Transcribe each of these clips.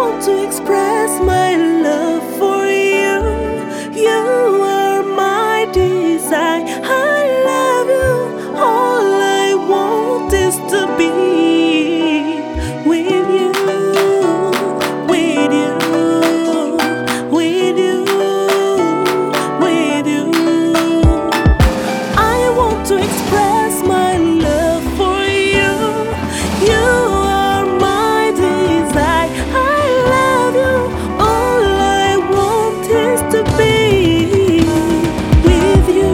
want to express my love for you. You are my desire. I love you. All I want is to be with you, with you, with you, with you. I want to express my love for you. You are my desire. I love you. All I want is to be with you,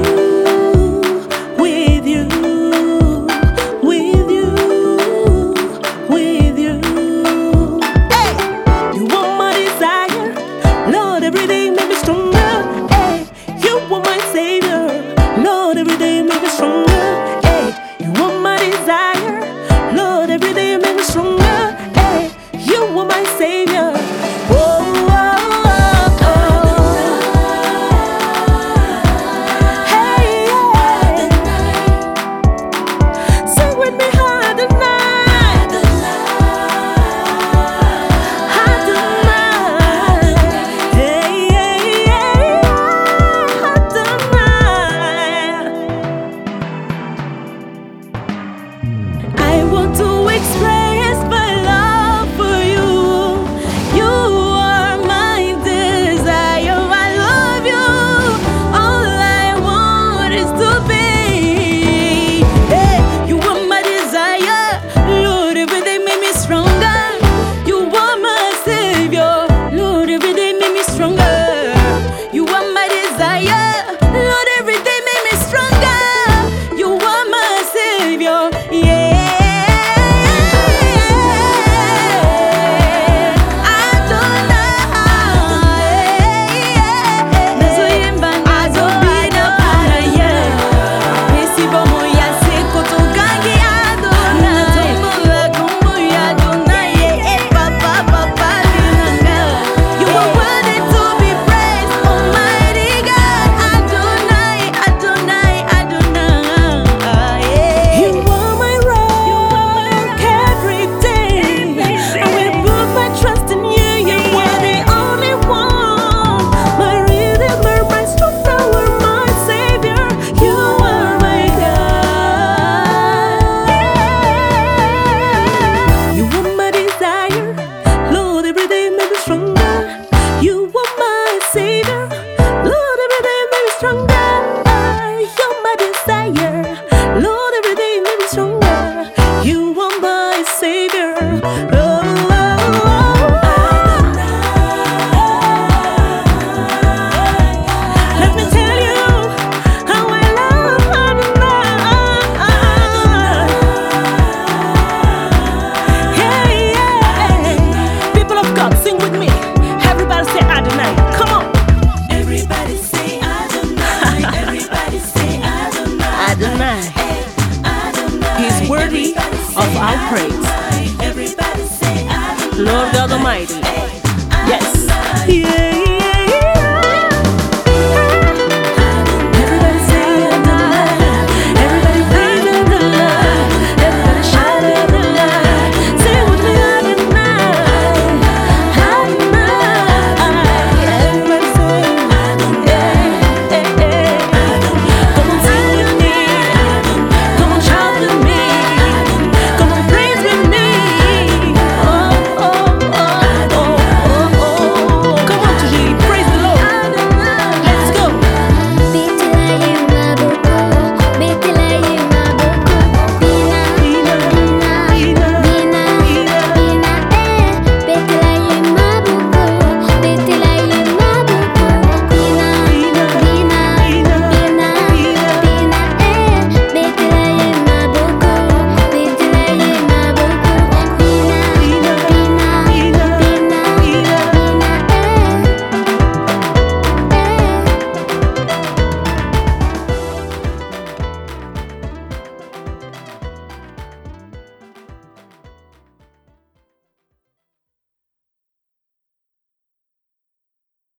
with you, with you, with you. Hey, you are my desire. Lord, every day make me stronger. Hey, you are my savior. Lord, every day make me stronger. Hey, you are my desire. Lord, every day make me stronger. Hey, you are my savior. Oh, oh, oh, oh. Hey, yeah. Sing with me, Adonai. Adonai. Hey, hey, hey. Adonai. I want to express my love for you. You are my desire. I love you. All I want is to be. Hey, you are my desire. Lord, every day make me stronger. You are my savior. Lord, every day make me stronger. You are my desire. Lord, every day make me stronger. You are my savior. Yeah. He's worthy of our praise. Lord God Almighty.